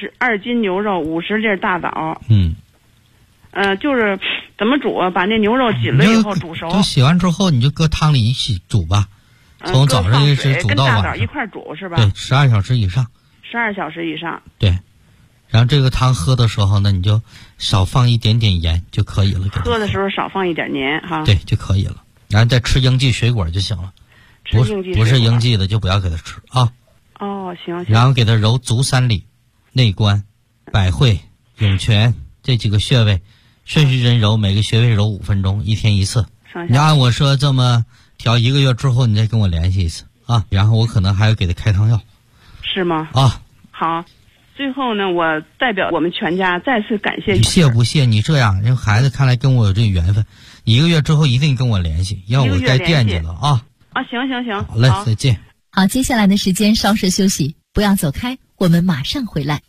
2斤牛肉，50粒大枣。就是怎么煮啊？把那牛肉紧了以后煮熟。 就洗完之后，你就搁汤里一起煮吧。从早上一直煮到晚上。跟大枣一块煮是吧？ 对，12小时以上。 12小时以上。 对。然后这个汤喝的时候呢，你就少放一点点盐就可以了。 喝的时候少放一点盐哈。 对，就可以了。然后再吃应季水果就行了。不是应季的就不要给它吃啊。 行。 然后给它揉足3里、内关、百会、涌泉这几个穴位，顺时针揉，每个穴位揉5分钟，1天1次。你按我说这么调1个月之后，你再跟我联系一次啊。然后我可能还要给他开汤药。 是吗？好。最后呢，我代表我们全家再次感谢你。 谢不谢？你这样，人孩子看来跟我有这缘分，1个月之后一定跟我联系，要我该惦记了啊。 行。 好嘞，再见。 好，接下来的时间稍事休息，不要走开，我们马上回来。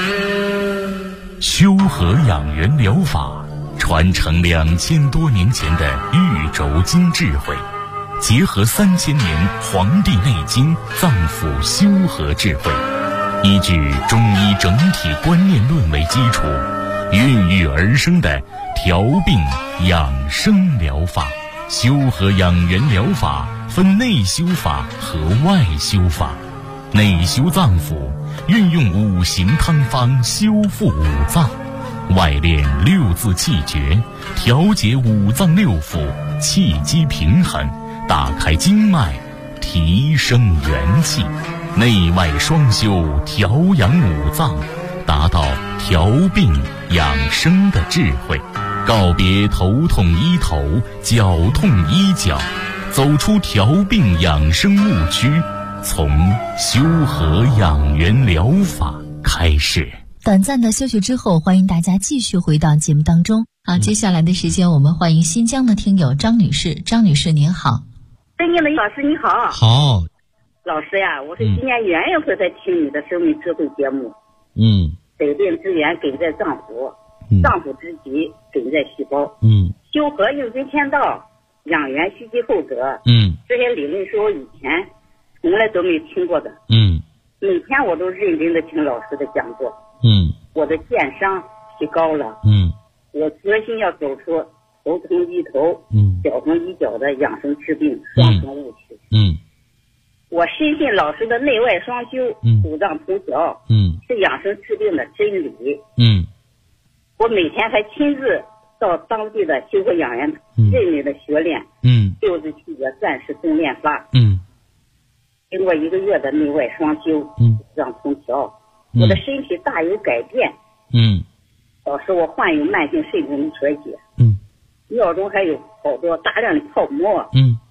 修和养元疗法传承2000多年前的玉轴经智慧，结合3000年《黄帝内经》脏腑修和智慧，依据中医整体观念论为基础，孕育而生的调病养生疗法。修和养元疗法分内修法和外修法。内修脏腑，运用5行汤方修复五脏；外练6字气诀，调节五脏6腑，气机平衡，打开经脉，提升元气。内外双修，调养五脏，达到调病养生的智慧。告别头痛医头，脚痛医脚，走出调病养生误区，从修和养元疗法开始。 短暂的休息之后，欢迎大家继续回到节目当中。好，接下来的时间我们欢迎新疆的听友张女士。张女士您好。 尊敬的老师你好。 好。 老师呀，我是今年元月份才听你的生命智慧节目。百病之源根在脏腑，脏腑之疾根在细胞。修和应根天道，养元蓄积后者。这些理论是我以前从来都没听过的。每天我都认真的听老师的讲座。我的健伤提高了。我决心要走出头疼医头，脚疼医脚的养生治病双重误区。我深信老师的内外双修，五脏同调，是养生治病的真理。我每天还亲自到当地的修和养元认领的学练，6字气诀暂时动练法。经过1个月的内外双修，五脏同调，我的身体大有改变。老师，我患有慢性肾功能衰竭，尿中还有好多大量的泡沫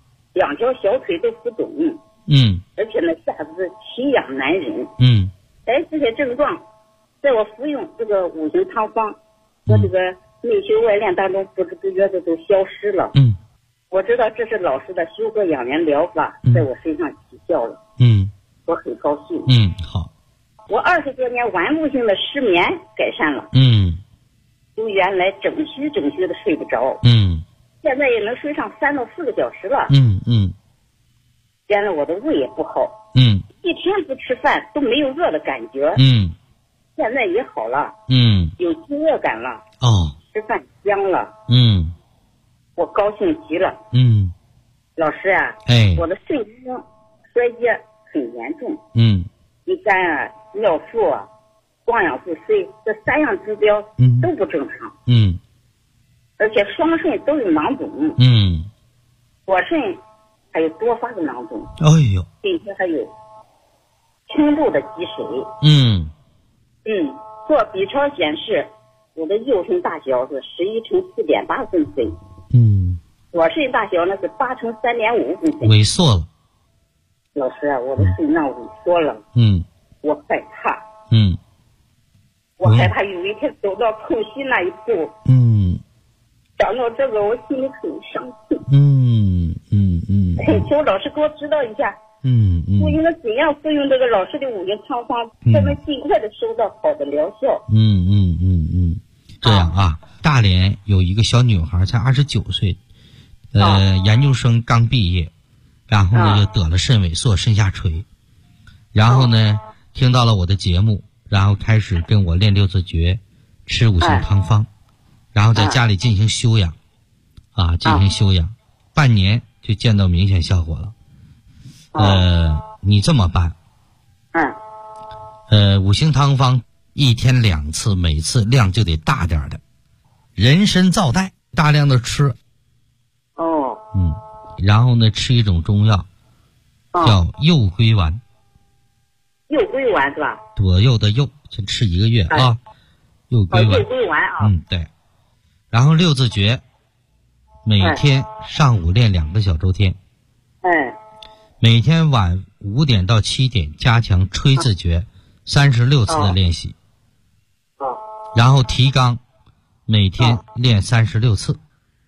，2条小腿都浮肿，而且呢下肢奇痒难忍。这些症状在我服用这个5行汤方和这个内修外练当中不知不觉的都消失了。我知道这是老师的修和养元疗法在我身上起效了。我很高兴。 好。 我20多年顽固性的失眠改善了。由原来整虚的睡不着，现在也能睡上3到4个小时了。原来我的胃也不好，一天不吃饭都没有饿的感觉。 现在也好了。有饥饿感了。吃饭香了。我高兴极了。老师啊，我的肾功衰竭很严重。乙肝啊、尿素啊、光氧素 C 这3样指标都不正常。而且双肾都有囊肿。左肾还有多发的囊肿。并且还有轻度的积水。做 B 超显示我的右肾大小是11×4.8公分。左肾大小呢是8×3.5公分。 萎缩了。 老师啊，我的肾脏萎缩了。我害怕。我害怕有一天走到空隙那一步。想到这个，我心里很伤心。请老师给我指导一下。我应该怎样服用这个老师的五行汤方，才能尽快的收到好的疗效？ 这样啊，大连有一个小女孩才29岁，研究生刚毕业，然后呢就得了肾萎缩、肾下垂，然后呢听到了我的节目，然后开始跟我练六字诀，吃五行汤方，然后在家里进行休养，半年就见到明显效果了。你这么办？五行汤方1天2次，每次量就得大点的，人参皂苷大量的吃。然后呢吃一种中药，叫右归丸。 右归丸是吧？ 左右的右，先吃1个月啊。右归丸。 右归丸啊。 对。然后六字诀，每天上午练2个小周天。每天晚5点到7点加强吹字诀36次的练习。然后提纲，每天练36次。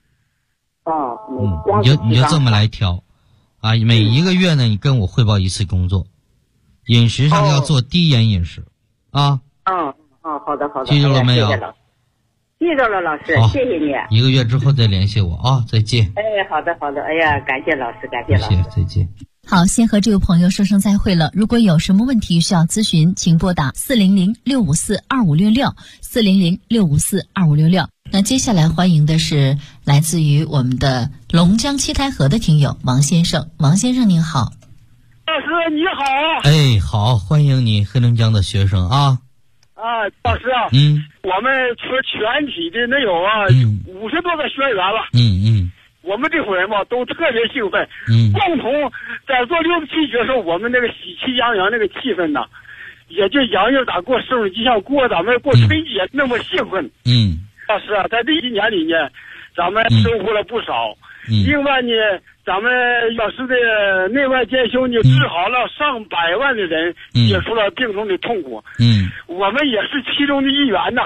你就这么来调啊。每1个月呢，你跟我汇报1次工作。饮食上要做低盐饮食啊。 好的。 记住了没有？ 记住了，老师，谢谢你。 1个月之后再联系我啊，再见。 好的。哎呀，感谢老师，感谢老师。 再见。 好，先和这位朋友说声再会了。如果有什么问题需要咨询，请拨打400-654-2566 400-654-2566。那接下来欢迎的是来自于我们的龙江七台河的听友王先生。王先生您好。 老师你好。 好，欢迎你，黑龙江的学生啊。 老师啊，我们全体的能有50多个学员了。我们这伙人嘛都特别兴奋，共同在做六字七诀的时候，我们那个喜气洋洋那个气氛呢，也就洋洋咋过生日，就像过咱们过春节那么兴奋。老师啊，在这1年里呢，咱们收获了不少。另外呢，咱们老师的内外兼修呢，治好了上百万的人，解除了病中的痛苦。我们也是其中的一员呐。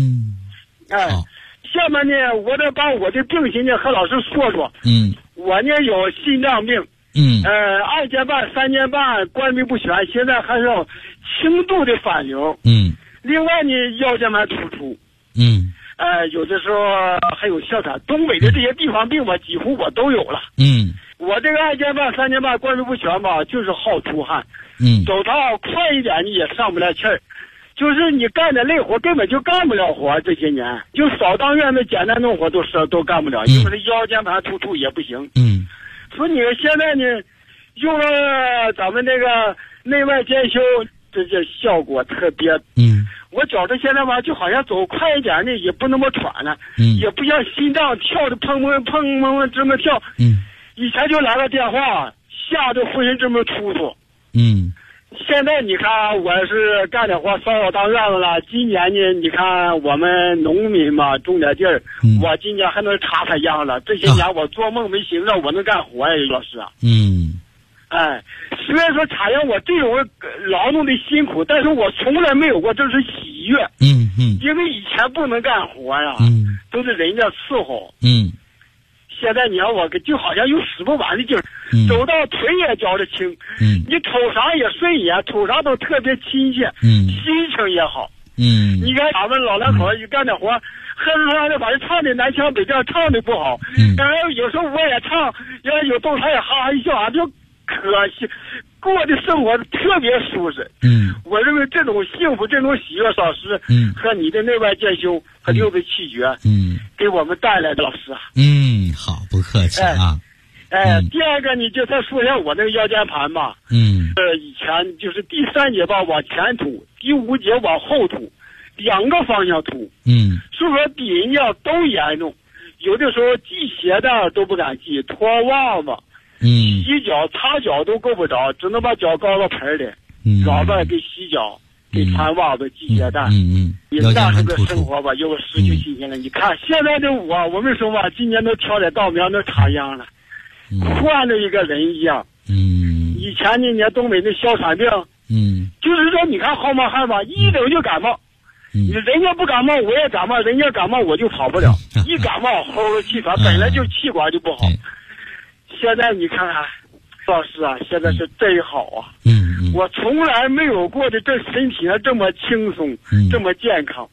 下面呢，我得把我的病情呢和老师说说。我呢有心脏病，2年半、3年半关闭不全，现在还是轻度的反流。另外呢，腰间盘突出。有的时候还有哮喘，东北的这些地方病吧，几乎我都有了。我这个2年半、3年半关闭不全吧，就是好出汗。走道快一点你也上不来气儿。就是你干的累活根本就干不了活，这些年就扫当院的简单农活都干不了，因为这腰间盘突出也不行。所以你现在呢，用了咱们这个内外兼修，这效果特别。我觉着现在吧，就好像走快一点呢，也不那么喘了，也不像心脏跳的砰砰砰砰这么跳。以前就来个电话，吓得浑身这么突突。现在你看，我是干点活，扫当院子了。今年呢，你看我们农民嘛，种点地儿，我今年还能插秧了。这些年我做梦没寻思我能干活呀，老师。虽然说插秧我这种劳动的辛苦，但是我从来没有过这是喜悦。因为以前不能干活呀，都是人家伺候。现在你看我就好像有使不完的劲儿，走到腿也觉着轻，你瞅啥也顺眼，瞅啥都特别亲切，心情也好。你看咱们老两口一干点活，哼哼的，把这唱的南腔北调，唱的不好。然后有时候我也唱，要有动他也哈哈一笑，就可过的生活特别舒适。我认为这种幸福、这种喜悦，老师，和你的内外兼修和六字气诀，给我们带来的，老师啊。 好，不客气啊。 第二个，你就再说一下我那个腰间盘吧。以前就是第3节吧往前凸，第5节往后凸，2个方向凸。所以说比人家都严重，有的时候系鞋带都不敢系，脱袜子。洗脚擦脚都够不着，只能把脚高到盆里，老外给洗脚，给穿袜子系鞋带。你那时的生活吧，又失去新鲜了。你看现在的我们说吧，今年都挑点稻苗都插秧了，换了一个人一样。以前那年东北那哮喘病，就是说你看号冒汗吧，一整就感冒。人家不感冒我也感冒，人家感冒我就跑不了，一感冒呼噜气喘，本来就气管就不好。现在你看看，老师啊，现在是真好啊！我从来没有过的这身体上这么轻松，这么健康。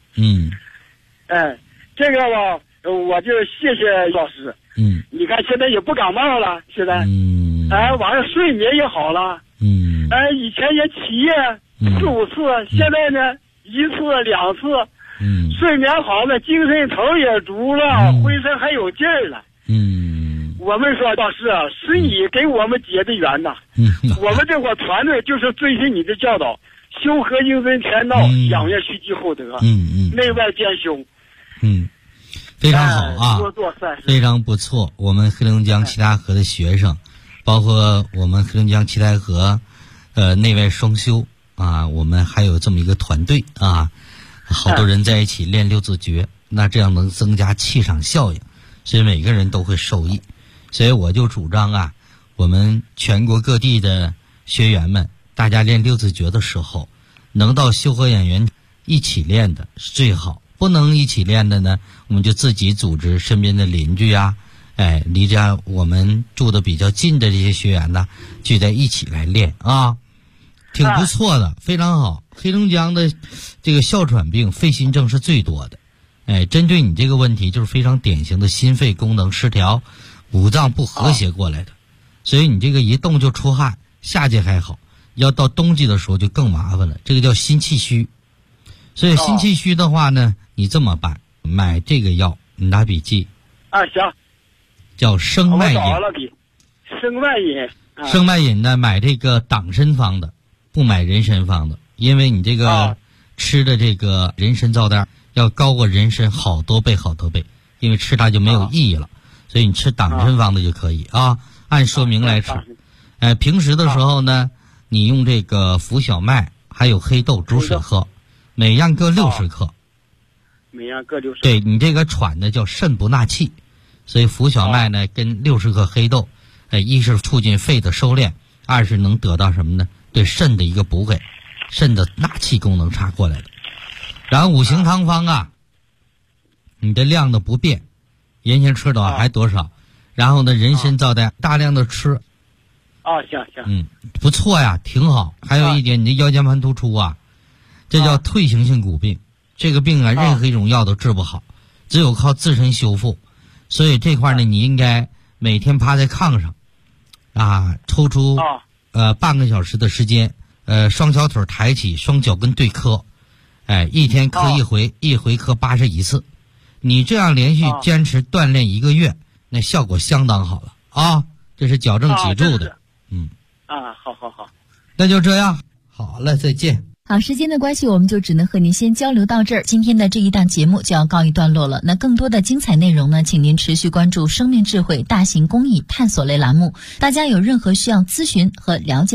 这个吧，我就谢谢老师。你看现在也不感冒了，现在，晚上睡眠也好了。以前也起夜4、5次，现在呢1次2次。睡眠好了，精神头也足了，浑身还有劲儿了。我们说老师啊，是你给我们结的缘呐。我们这伙团队就是遵循你的教导，修和应尊天道，养元蓄积厚德，内外兼修。 非常好啊， 多做善事， 非常不错。我们黑龙江七台河的学生，包括我们黑龙江七台河内外双修啊，我们还有这么一个团队啊，好多人在一起练六字诀，那这样能增加气场效应，所以每个人都会受益。所以我就主张啊，我们全国各地的学员们，大家练六字诀的时候，能到修和养元一起练的是最好。不能一起练的呢，我们就自己组织身边的邻居啊，离着我们住的比较近的这些学员呢，聚在一起来练啊，挺不错的，非常好。黑龙江的这个哮喘病、肺心症是最多的，针对你这个问题，就是非常典型的心肺功能失调、五脏不和谐过来的，所以你这个一动就出汗，夏季还好，要到冬季的时候就更麻烦了，这个叫心气虚。所以心气虚的话呢，你这么办，买这个药，你拿笔记。 行。 叫生脉饮。 我找了笔。生脉饮。 生脉饮呢，买这个党参方的，不买人参方的，因为你这个吃的这个人参皂苷要高过人参好多倍，因为吃它就没有意义了，所以你吃党参方的就可以啊，按说明来吃。平时的时候呢，你用这个浮小麦还有黑豆煮水喝。每样各60克， 每样各60克。 对，你这个喘的叫肾不纳气，所以浮小麦呢跟60克黑豆，一是促进肺的收敛，二是能得到什么呢？对肾的一个补给，肾的纳气功能插过来的。然后五行汤方啊，你的量的不变，原先吃的话还多少，然后呢人参皂苷大量的吃。 行。 不错呀，挺好。还有一点，你的腰间盘突出啊。这叫退行性骨病，这个病啊，任何一种药都治不好，只有靠自身修复。所以这块呢，你应该每天趴在炕上，抽出半个小时的时间，双小腿抬起，双脚跟对磕，一天磕一回，一回磕81次。你这样连续坚持锻炼1个月，那效果相当好了啊！这是矫正脊柱的， 好， 那就这样，好了，再见。 好，时间的关系，我们就只能和您先交流到这儿。今天的这一档节目就要告一段落了。那更多的精彩内容呢，请您持续关注生命智慧大型公益探索类栏目。大家有任何需要咨询和了解